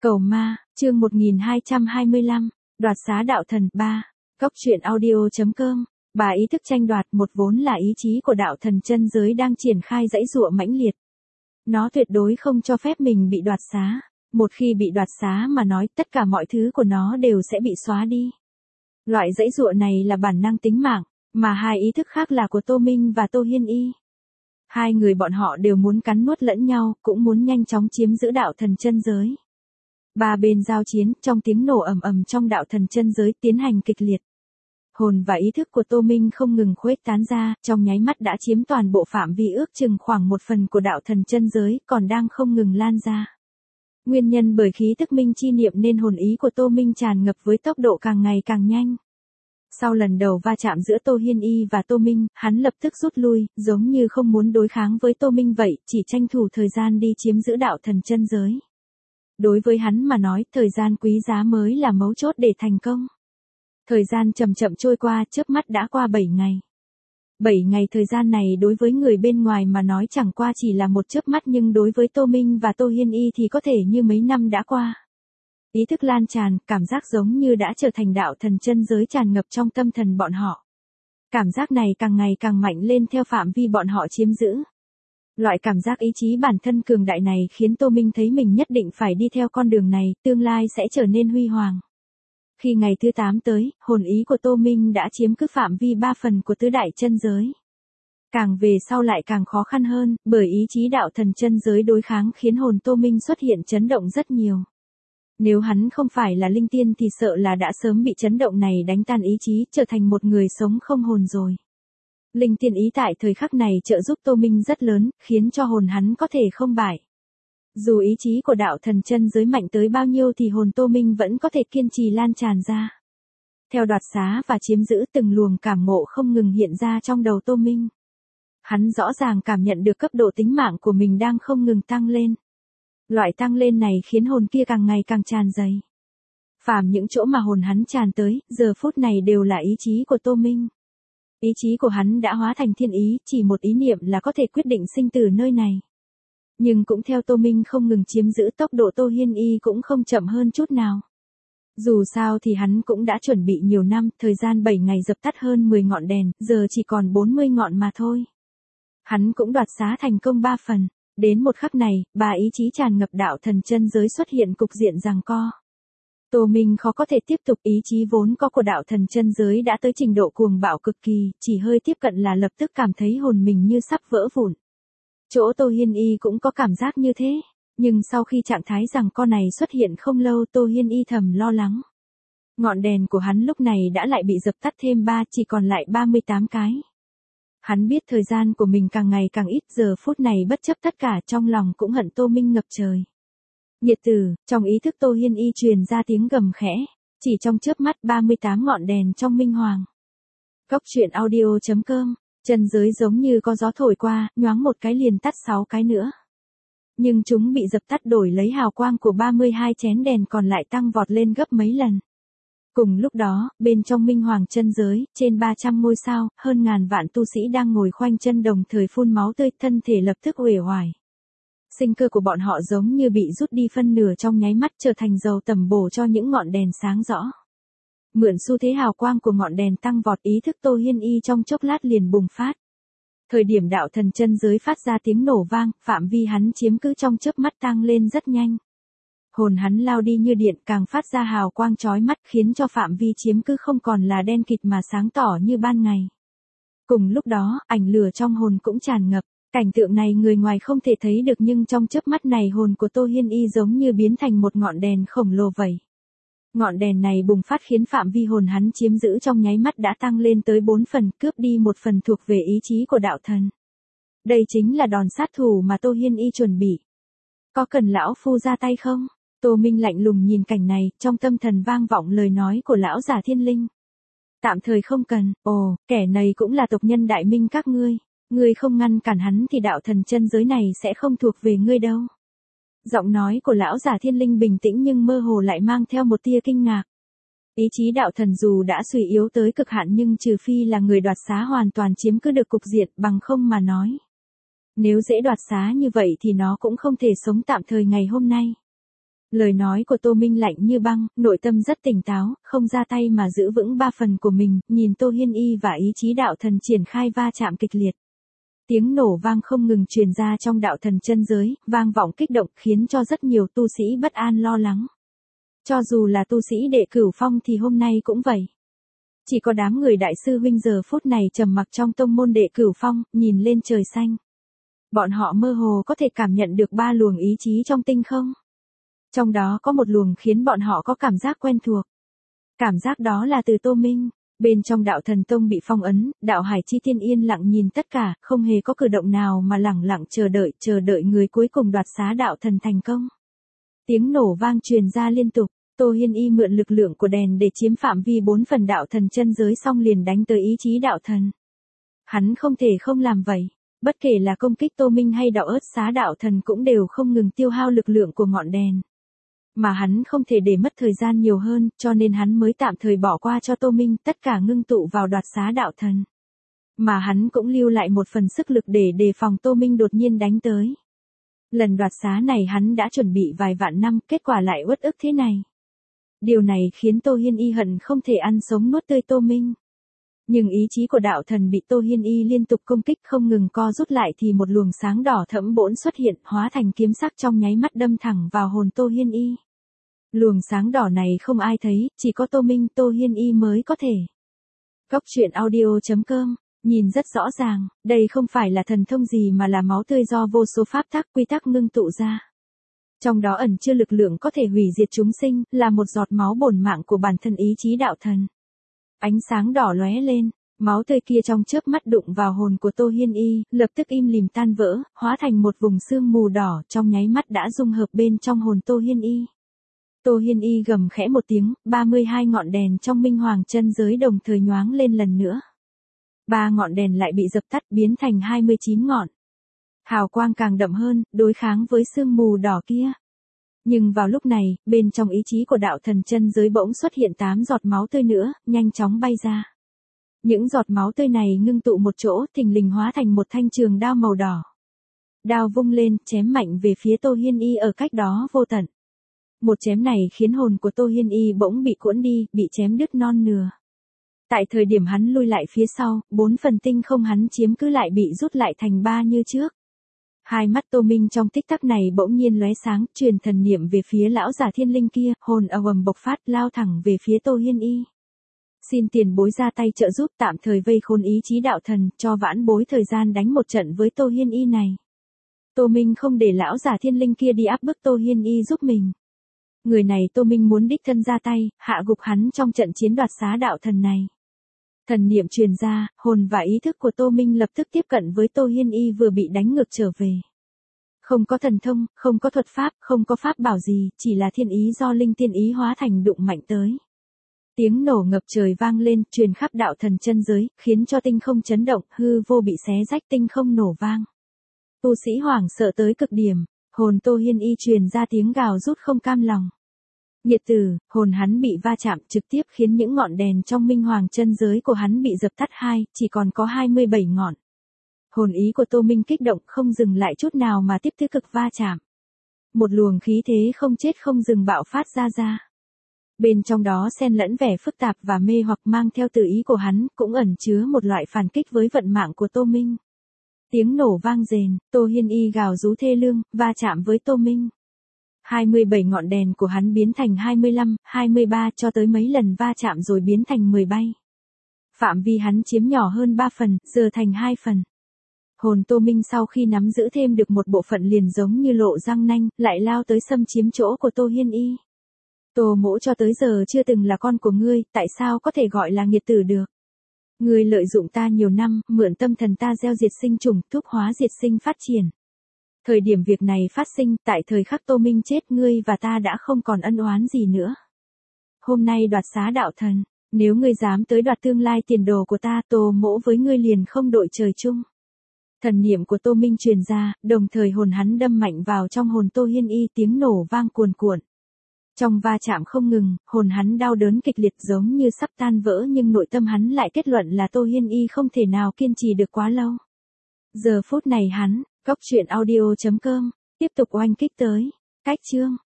Cầu ma, chương 1225, đoạt xá đạo thần 3. Cốc truyện audio.com. Bà ý thức tranh đoạt một vốn là ý chí của đạo thần chân giới đang triển khai dãy dụa mãnh liệt. Nó tuyệt đối không cho phép mình bị đoạt xá. Một khi bị đoạt xá mà nói tất cả mọi thứ của nó đều sẽ bị xóa đi. Loại dãy dụa này là bản năng tính mạng, mà hai ý thức khác là của Tô Minh và Tô Hiên Y. Hai người bọn họ đều muốn cắn nuốt lẫn nhau, cũng muốn nhanh chóng chiếm giữ đạo thần chân giới. Ba bên giao chiến, trong tiếng nổ ầm ầm trong đạo thần chân giới tiến hành kịch liệt. Hồn và ý thức của Tô Minh không ngừng khuếch tán ra, trong nháy mắt đã chiếm toàn bộ phạm vi ước chừng khoảng 1/10 của đạo thần chân giới, còn đang không ngừng lan ra. Nguyên nhân bởi khí tức minh chi niệm nên hồn ý của Tô Minh tràn ngập với tốc độ càng ngày càng nhanh. Sau lần đầu va chạm giữa Tô Hiên Y và Tô Minh, hắn lập tức rút lui, giống như không muốn đối kháng với Tô Minh vậy, chỉ tranh thủ thời gian đi chiếm giữ đạo thần chân giới. Đối với hắn mà nói, thời gian quý giá mới là mấu chốt để thành công. Thời gian chậm chậm trôi qua, chớp mắt đã qua 7 ngày. 7 ngày thời gian này đối với người bên ngoài mà nói chẳng qua chỉ là một chớp mắt, nhưng đối với Tô Minh và Tô Hiên Y thì có thể như mấy năm đã qua. Ý thức lan tràn, cảm giác giống như đã trở thành đạo thần chân giới tràn ngập trong tâm thần bọn họ. Cảm giác này càng ngày càng mạnh lên theo phạm vi bọn họ chiếm giữ. Loại cảm giác ý chí bản thân cường đại này khiến Tô Minh thấy mình nhất định phải đi theo con đường này, tương lai sẽ trở nên huy hoàng. Khi ngày thứ 8 tới, hồn ý của Tô Minh đã chiếm cứ phạm vi 3/10 của tứ đại chân giới. Càng về sau lại càng khó khăn hơn, bởi ý chí đạo thần chân giới đối kháng khiến hồn Tô Minh xuất hiện chấn động rất nhiều. Nếu hắn không phải là linh tiên thì sợ là đã sớm bị chấn động này đánh tan ý chí, trở thành một người sống không hồn rồi. Linh tiên ý tại thời khắc này trợ giúp Tô Minh rất lớn, khiến cho hồn hắn có thể không bại. Dù ý chí của đạo thần chân giới mạnh tới bao nhiêu thì hồn Tô Minh vẫn có thể kiên trì lan tràn ra. Theo đoạt xá và chiếm giữ, từng luồng cảm ngộ không ngừng hiện ra trong đầu Tô Minh. Hắn rõ ràng cảm nhận được cấp độ tính mạng của mình đang không ngừng tăng lên. Loại tăng lên này khiến hồn kia càng ngày càng tràn dày. Phàm những chỗ mà hồn hắn tràn tới, giờ phút này đều là ý chí của Tô Minh. Ý chí của hắn đã hóa thành thiên ý, chỉ một ý niệm là có thể quyết định sinh tử nơi này. Nhưng cũng theo Tô Minh không ngừng chiếm giữ, tốc độ Tô Hiên Y cũng không chậm hơn chút nào. Dù sao thì hắn cũng đã chuẩn bị nhiều năm, thời gian 7 ngày dập tắt hơn 10 ngọn đèn, giờ chỉ còn 40 ngọn mà thôi. Hắn cũng đoạt xá thành công 3 phần. Đến một khắc này, ba ý chí tràn ngập đạo thần chân giới xuất hiện cục diện giằng co. Tô Minh khó có thể tiếp tục, ý chí vốn có của đạo thần chân giới đã tới trình độ cuồng bạo cực kỳ, chỉ hơi tiếp cận là lập tức cảm thấy hồn mình như sắp vỡ vụn. Chỗ Tô Hiên Y cũng có cảm giác như thế, nhưng sau khi trạng thái giằng co này xuất hiện không lâu, Tô Hiên Y thầm lo lắng. Ngọn đèn của hắn lúc này đã lại bị dập tắt thêm 3, chỉ còn lại 38 cái. Hắn biết thời gian của mình càng ngày càng ít, giờ phút này bất chấp tất cả trong lòng cũng hận Tô Minh ngập trời. Nhiệt tử, trong ý thức Tô Hiên Y truyền ra tiếng gầm khẽ, chỉ trong chớp mắt 38 ngọn đèn trong minh hoàng. Cốc truyện audio.com, chân giới giống như có gió thổi qua, nhoáng một cái liền tắt 6 cái nữa. Nhưng chúng bị dập tắt đổi lấy hào quang của 32 chén đèn còn lại tăng vọt lên gấp mấy lần. Cùng lúc đó, bên trong minh hoàng chân giới, trên 300 ngôi sao, hơn ngàn vạn tu sĩ đang ngồi khoanh chân đồng thời phun máu tươi, thân thể lập tức uể oải. Sinh cơ của bọn họ giống như bị rút đi phân nửa trong nháy mắt, trở thành dầu tẩm bổ cho những ngọn đèn sáng rõ. Mượn xu thế hào quang của ngọn đèn tăng vọt, ý thức Tô Hiên Y trong chốc lát liền bùng phát. Thời điểm đạo thần chân giới phát ra tiếng nổ vang, phạm vi hắn chiếm cứ trong chớp mắt tăng lên rất nhanh. Hồn hắn lao đi như điện, càng phát ra hào quang chói mắt, khiến cho phạm vi chiếm cứ không còn là đen kịt mà sáng tỏ như ban ngày. Cùng lúc đó, ảnh lửa trong hồn cũng tràn ngập. Cảnh tượng này người ngoài không thể thấy được, nhưng trong chớp mắt này hồn của Tô Hiên Y giống như biến thành một ngọn đèn khổng lồ vậy. Ngọn đèn này bùng phát khiến phạm vi hồn hắn chiếm giữ trong nháy mắt đã tăng lên tới 4 phần, cướp đi 1 phần thuộc về ý chí của đạo thần. Đây chính là đòn sát thủ mà Tô Hiên Y chuẩn bị. Có cần lão phu ra tay không? Tô Minh lạnh lùng nhìn cảnh này, trong tâm thần vang vọng lời nói của lão già thiên linh. Tạm thời không cần, ồ, kẻ này cũng là tộc nhân đại minh các ngươi. Ngươi không ngăn cản hắn thì đạo thần chân giới này sẽ không thuộc về ngươi đâu. Giọng nói của lão già thiên linh bình tĩnh nhưng mơ hồ lại mang theo một tia kinh ngạc. Ý chí đạo thần dù đã suy yếu tới cực hạn nhưng trừ phi là người đoạt xá hoàn toàn chiếm cứ được cục diện, bằng không mà nói. Nếu dễ đoạt xá như vậy thì nó cũng không thể sống tạm thời ngày hôm nay. Lời nói của Tô Minh lạnh như băng, nội tâm rất tỉnh táo, không ra tay mà giữ vững 3 phần của mình, nhìn Tô Hiên Y và ý chí đạo thần triển khai va chạm kịch liệt. Tiếng nổ vang không ngừng truyền ra trong đạo thần chân giới, vang vọng kích động khiến cho rất nhiều tu sĩ bất an lo lắng. Cho dù là tu sĩ đệ cửu phong thì hôm nay cũng vậy. Chỉ có đám người đại sư huynh giờ phút này trầm mặc trong tông môn đệ cửu phong, nhìn lên trời xanh. Bọn họ mơ hồ có thể cảm nhận được 3 luồng ý chí trong tinh không. Trong đó có một luồng khiến bọn họ có cảm giác quen thuộc. Cảm giác đó là từ Tô Minh. Bên trong đạo thần tông bị phong ấn, đạo hải chi tiên yên lặng nhìn tất cả, không hề có cử động nào mà lẳng lặng chờ đợi người cuối cùng đoạt xá đạo thần thành công. Tiếng nổ vang truyền ra liên tục, Tô Hiên Y mượn lực lượng của đèn để chiếm phạm vi 4 phần đạo thần chân giới xong liền đánh tới ý chí đạo thần. Hắn không thể không làm vậy, bất kể là công kích Tô Minh hay đạo ớt xá đạo thần cũng đều không ngừng tiêu hao lực lượng của ngọn đèn. Mà hắn không thể để mất thời gian nhiều hơn, cho nên hắn mới tạm thời bỏ qua cho Tô Minh, tất cả ngưng tụ vào đoạt xá đạo thần. Mà hắn cũng lưu lại một phần sức lực để đề phòng Tô Minh đột nhiên đánh tới. Lần đoạt xá này hắn đã chuẩn bị vài vạn năm, kết quả lại uất ức thế này. Điều này khiến Tô Hiên Y hận không thể ăn sống nuốt tươi Tô Minh. Nhưng ý chí của đạo thần bị Tô Hiên Y liên tục công kích không ngừng co rút lại thì một luồng sáng đỏ thẫm bỗng xuất hiện, hóa thành kiếm sắc trong nháy mắt đâm thẳng vào hồn Tô Hiên Y. Luồng sáng đỏ này không ai thấy, chỉ có Tô Minh, Tô Hiên Y mới có thể. Cốc truyện audio.com, nhìn rất rõ ràng, đây không phải là thần thông gì mà là máu tươi do vô số pháp tắc quy tắc ngưng tụ ra. Trong đó ẩn chứa lực lượng có thể hủy diệt chúng sinh, là một giọt máu bổn mạng của bản thân ý chí đạo thần. Ánh sáng đỏ lóe lên, máu tươi kia trong chớp mắt đụng vào hồn của Tô Hiên Y, lập tức im lìm tan vỡ, hóa thành một vùng sương mù đỏ, trong nháy mắt đã dung hợp bên trong hồn Tô Hiên Y. Tô Hiên Y gầm khẽ một tiếng, 32 ngọn đèn trong minh hoàng chân giới đồng thời nhoáng lên lần nữa. 3 ngọn đèn lại bị dập tắt biến thành 29 ngọn. Hào quang càng đậm hơn, đối kháng với sương mù đỏ kia. Nhưng vào lúc này, bên trong ý chí của đạo thần chân giới bỗng xuất hiện 8 giọt máu tươi nữa, nhanh chóng bay ra. Những giọt máu tươi này ngưng tụ một chỗ, thình lình hóa thành một thanh trường đao màu đỏ. Đao vung lên, chém mạnh về phía Tô Hiên Y ở cách đó vô tận. Một chém này khiến hồn của Tô Hiên Y bỗng bị cuỗn đi, bị chém đứt non nửa. Tại thời điểm hắn lui lại phía sau, 4 phần tinh không hắn chiếm cứ lại bị rút lại thành 3 như trước. Hai mắt Tô Minh trong tích tắc này bỗng nhiên lóe sáng, truyền thần niệm về phía lão giả thiên linh kia, hồn ầm bộc phát lao thẳng về phía Tô Hiên Y. Xin tiền bối ra tay trợ giúp tạm thời vây khốn ý chí đạo thần, cho vãn bối thời gian đánh một trận với Tô Hiên Y này. Tô Minh không để lão giả thiên linh kia đi áp bức Tô Hiên Y giúp mình. Người này Tô Minh muốn đích thân ra tay, hạ gục hắn trong trận chiến đoạt xá đạo thần này. Thần niệm truyền ra, hồn và ý thức của Tô Minh lập tức tiếp cận với Tô Hiên Y vừa bị đánh ngược trở về. Không có thần thông, không có thuật pháp, không có pháp bảo gì, chỉ là thiên ý do linh tiên ý hóa thành đụng mạnh tới. Tiếng nổ ngập trời vang lên, truyền khắp đạo thần chân giới, khiến cho tinh không chấn động, hư vô bị xé rách, tinh không nổ vang. Tu sĩ hoảng sợ tới cực điểm, hồn Tô Hiên Y truyền ra tiếng gào rút không cam lòng. Nghiệt tử, hồn hắn bị va chạm trực tiếp khiến những ngọn đèn trong minh hoàng chân giới của hắn bị dập tắt chỉ còn có 27 ngọn. Hồn ý của Tô Minh kích động không dừng lại chút nào mà tiếp tích cực va chạm. Một luồng khí thế không chết không dừng bạo phát ra. Bên trong đó xen lẫn vẻ phức tạp và mê hoặc mang theo tự ý của hắn, cũng ẩn chứa một loại phản kích với vận mạng của Tô Minh. Tiếng nổ vang rền, Tô Hiên Y gào rú thê lương, va chạm với Tô Minh. 27 ngọn đèn của hắn biến thành 25, 23 cho tới mấy lần va chạm rồi biến thành 10 bay. Phạm vi hắn chiếm nhỏ hơn 3 phần, giờ thành 2 phần. Hồn Tô Minh sau khi nắm giữ thêm được một bộ phận liền giống như lộ răng nanh, lại lao tới xâm chiếm chỗ của Tô Hiên Y. Tô mỗ cho tới giờ chưa từng là con của ngươi, tại sao có thể gọi là nghiệt tử được? Ngươi lợi dụng ta nhiều năm, mượn tâm thần ta gieo diệt sinh trùng, thuốc hóa diệt sinh phát triển. Thời điểm việc này phát sinh, tại thời khắc Tô Minh chết ngươi và ta đã không còn ân oán gì nữa. Hôm nay đoạt xá đạo thần, nếu ngươi dám tới đoạt tương lai tiền đồ của ta, Tô mỗ với ngươi liền không đội trời chung. Thần niệm của Tô Minh truyền ra, đồng thời hồn hắn đâm mạnh vào trong hồn Tô Hiên Y, tiếng nổ vang cuồn cuộn. Trong va chạm không ngừng, hồn hắn đau đớn kịch liệt giống như sắp tan vỡ nhưng nội tâm hắn lại kết luận là Tô Hiên Y không thể nào kiên trì được quá lâu. Giờ phút này hắn, cốc truyện audio.com, tiếp tục oanh kích tới. Cách chương.